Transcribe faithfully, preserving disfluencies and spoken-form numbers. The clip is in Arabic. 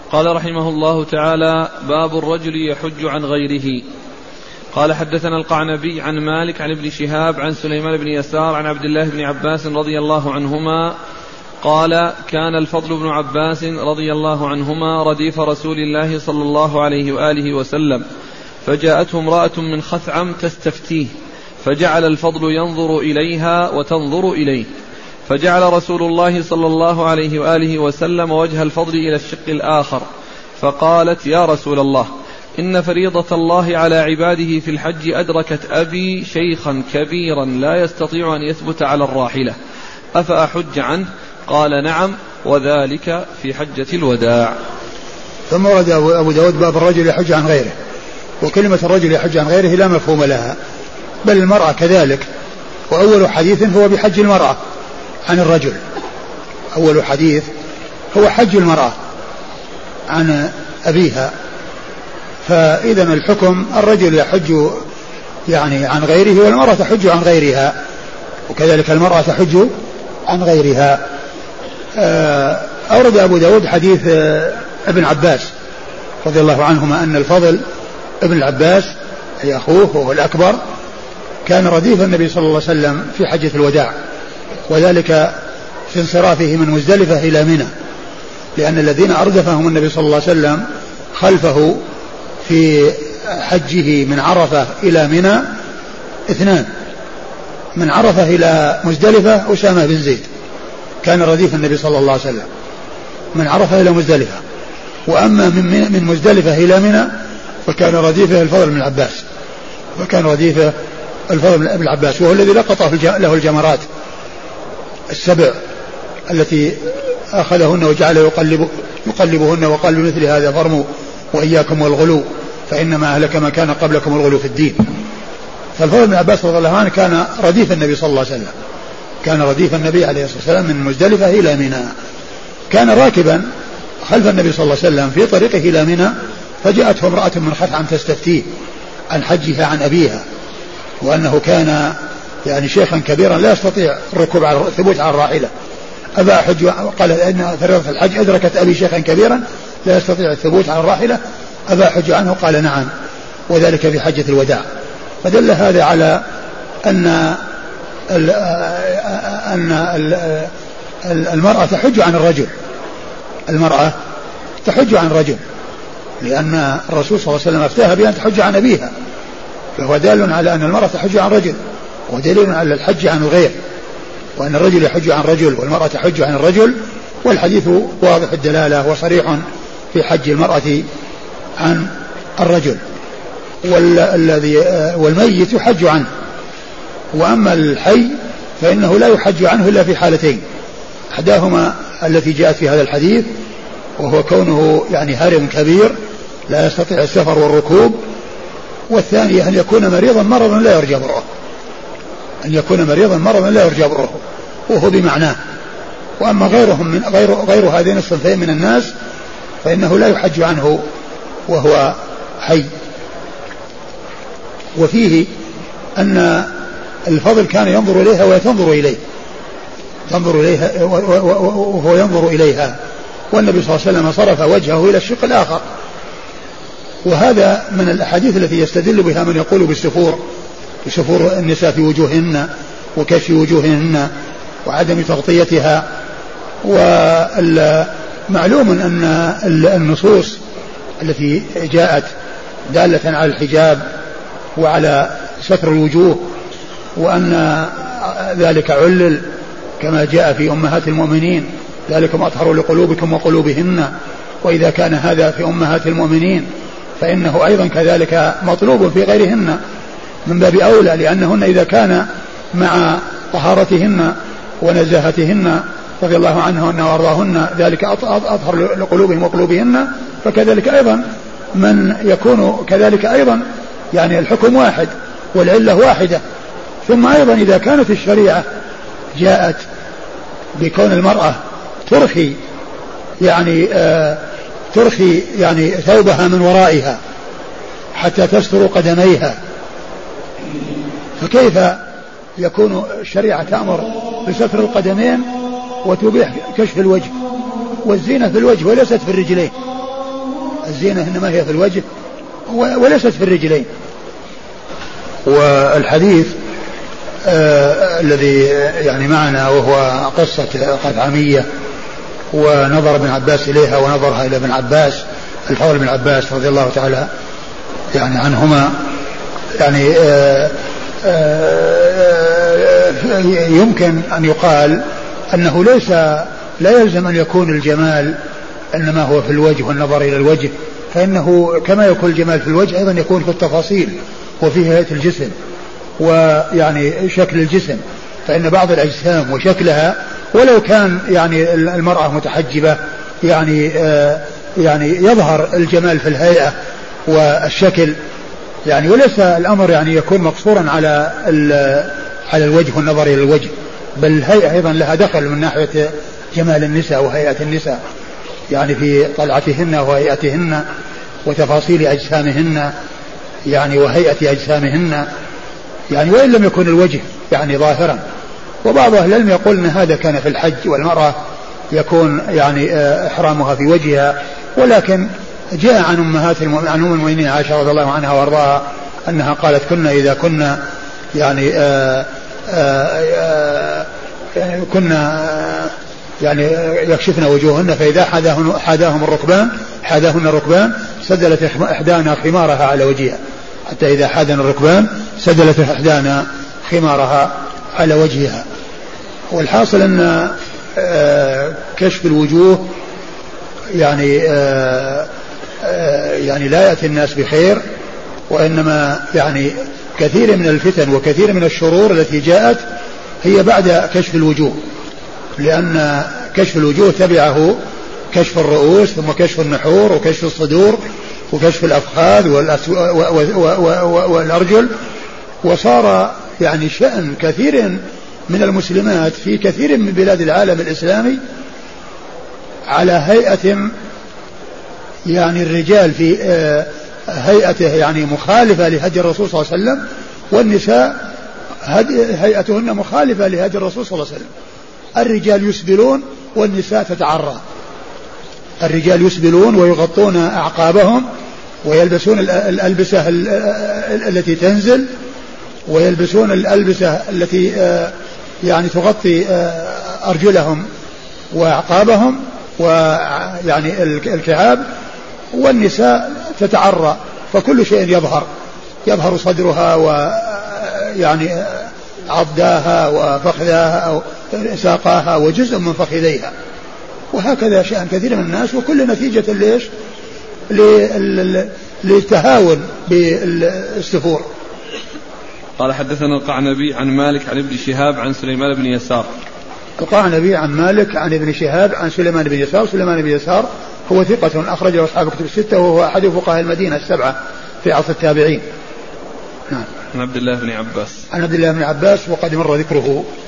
قال رحمه الله تعالى: باب الرجل يحج عن غيره. قال: حدثنا القعنبي عن مالك عن ابن شهاب عن سليمان بن يسار عن عبد الله بن عباس رضي الله عنهما قال: كان الفضل بن عباس رضي الله عنهما رديف رسول الله صلى الله عليه وآله وسلم، فجاءته امرأة من خثعم تستفتيه، فجعل الفضل ينظر إليها وتنظر إليه، فجعل رسول الله صلى الله عليه وآله وسلم وجه الفضل إلى الشق الآخر، فقالت: يا رسول الله، إن فريضة الله على عباده في الحج أدركت أبي شيخا كبيرا لا يستطيع أن يثبت على الراحلة، أفأحج عنه؟ قال: نعم، وذلك في حجة الوداع. ثم ورد أبو داود باب الرجل يحج عن غيره. وكلمة الرجل يحج عن غيره لا مفهوم لها، بل المرأة كذلك. وأول حديث هو بحج المرأة عن الرجل، أول حديث هو حج المرأة عن أبيها. فإذا الحكم الرجل يحج يعني عن غيره، والمرأة تحج عن غيرها، وكذلك المرأة تحج عن غيرها. أورد أبو داود حديث ابن عباس رضي الله عنهما أن الفضل ابن العباس أي أخوه وهو الأكبر كان رديف النبي صلى الله عليه وسلم في حجة الوداع، وذلك في انصرافه من مزدلفة إلى منى، لأن الذين أردفهم النبي صلى الله عليه وسلم خلفه في حجه من عرفة إلى منى اثنان، من عرفة إلى مزدلفة أسامة بن زيد كان رديف النبي صلى الله عليه وسلم من عرفة إلى مزدلفة، وأما من, من مزدلفة إلى منى فكان رديفه الفضل بن العباس، فكان رديفه الفضل بن العباس، وهو الذي لقطه له الجمرات السبع التي أخذهن وجعل يقلب يقلبهن وقال بمثل هذا فارموا وإياكم والغلو فإنما أهلك ما كان قبلكم الغلو في الدين. فالفضل بن عباس رضي الله عنه كان رديف النبي صلى الله عليه وسلم، كان رديف النبي عليه الصلاة والسلام من مزدلفة إلى منى، كان راكبا خلف النبي صلى الله عليه وسلم في طريقه إلى منى، فجاءته امرأة من خثعم تستفتيه عن حجها عن أبيها، وأنه كان يعني شيخا كبيرا لا يستطيع الركوب على الثبوت على الراحلة، أبا أحج؟ قال: إن فريضة الحج أدركت أبي شيخا كبيرا لا يستطيع الثبوت على الراحلة، أبا أحج عنه؟ قال: نعم، وذلك في حجة الوداع. فدل هذا على أن ال أن ال المرأة تحج عن الرجل، المرأة تحج عن الرجل، لأن الرسول صلى الله عليه وسلم أفتاها بأن تحج عن أبيها، فهو دال على أن المرأة تحج عن الرجل، ودليل على الحج عن الغير، وأن الرجل يحج عن الرجل والمرأة تحج عن الرجل، والحديث واضح الدلالة وصريح في حج المرأة عن الرجل، والذي والميت يحج عنه، وأما الحي فإنه لا يحج عنه إلا في حالتين، أحداهما التي جاءت في هذا الحديث وهو كونه يعني هرم كبير لا يستطيع السفر والركوب، والثانية أن يكون مريضا مرضا لا يرجى بره، أن يكون مريضا مرضا لا يرجى بره، وهو بمعناه. وأما غيرهم من غير, غير هذين الصنفين من الناس فإنه لا يحج عنه وهو حي. وفيه أن الفضل كان ينظر إليها وهي تنظر إليه، تنظر إليها وهو ينظر إليها، والنبي صلى الله عليه وسلم صرف وجهه إلى الشق الآخر. وهذا من الأحاديث التي يستدل بها من يقول بالسفور، بسفور النساء في وجوههن وكشف وجوههن وعدم تغطيتها. ومعلوم أن النصوص التي جاءت دالة على الحجاب وعلى ستر الوجوه وأن ذلك علل كما جاء في أمهات المؤمنين: ذلكم أطهر لقلوبكم وقلوبهن. وإذا كان هذا في أمهات المؤمنين فإنه أيضا كذلك مطلوب في غيرهن من باب أولى، لأنهن إذا كان مع طهارتهن ونزاهتهن رضي الله عنهن وأرضاهن ذلك أطهر لقلوبهم وقلوبهن، فكذلك أيضا من يكون كذلك أيضا، يعني الحكم واحد والعلة واحدة. ثم أيضا إذا كانت الشريعة جاءت بكون المرأة ترخي يعني آه ترخي يعني ثوبها من ورائها حتى تستر قدميها، فكيف يكون الشريعة تأمر بستر القدمين وتبيح كشف الوجه والزينة في الوجه وليست في الرجلين؟ الزينة إنما هي في الوجه وليست في الرجلين. والحديث آه الذي يعني معنا وهو قصة قذعمية ونظر ابن عباس إليها ونظرها إلى ابن عباس الفضل بن عباس رضي الله تعالى يعني عنهما يعني آآ آآ يمكن أن يقال أنه ليس لا يلزم أن يكون الجمال إنما هو في الوجه والنظر إلى الوجه، فإنه كما يكون الجمال في الوجه أيضا يكون في التفاصيل وفي هيئة الجسم ويعني شكل الجسم، فإن بعض الأجسام وشكلها ولو كان يعني المرأة متحجبة يعني آآ يعني يظهر الجمال في الهيئة والشكل يعني، وليس الأمر يعني يكون مقصورا على على الوجه والنظر إلى الوجه، بل الهيئة أيضا لها دخل من ناحية جمال النساء وهيئة النساء يعني في طلعتهن وهيئتهن وتفاصيل أجسامهن يعني وهيئة أجسامهن يعني، وإن لم يكن الوجه يعني ظاهرا. وبعض أهل العلم يقول أن هذا كان في الحج والمرأة يكون يعني إحرامها في وجهها، ولكن جاء عن أمهات عن أم المؤمنين عائشة رضي الله عنها وارضاها أنها قالت كنا إذا كنا يعني آآ آآ كنا يعني يكشفن وجوههن فإذا حداهن حداهم الركبان حداهن الركبان سدلت إحدانا خمارها على وجهها، حتى إذا حدنا الركبان سدلت إحدانا خمارها على وجهها. والحاصل أن كشف الوجوه يعني يعني لا يأتي الناس بخير، وإنما يعني كثير من الفتن وكثير من الشرور التي جاءت هي بعد كشف الوجوه، لأن كشف الوجوه تبعه كشف الرؤوس ثم كشف النحور وكشف الصدور وكشف الأفخاذ والأرجل، وصار يعني شأن كثير من المسلمات في كثير من بلاد العالم الإسلامي على هيئة يعني الرجال في هيئته يعني مخالفة لهدي الرسول صلى الله عليه وسلم، والنساء هيئتهن مخالفة لهدي الرسول صلى الله عليه وسلم. الرجال يسبلون والنساء تتعرى، الرجال يسبلون ويغطون أعقابهم ويلبسون الألبسة التي تنزل ويلبسون الألبسة التي يعني تغطي أرجلهم وأعقابهم ويعني الكعاب، والنساء تتعرى، فكل شيء يظهر يظهر صدرها ويعني عضداها وفخذاها أو ساقاها وجزء من فخذيها، وهكذا شأن كثير من الناس، وكل نتيجة ليش للتهاون بالسفور. قال حدثنا القعنبي عن مالك عن ابن شهاب عن سليمان بن يسار. القعنبي عن مالك عن ابن شهاب عن سليمان بن يسار. سليمان بن يسار هو ثقة أخرجه أصحاب كتب الستة، وهو أحد فقهاء المدينة السبعة في عصر التابعين. نعم. عن عبد الله بن عباس. عن عبد الله بن عباس وقد مر ذكره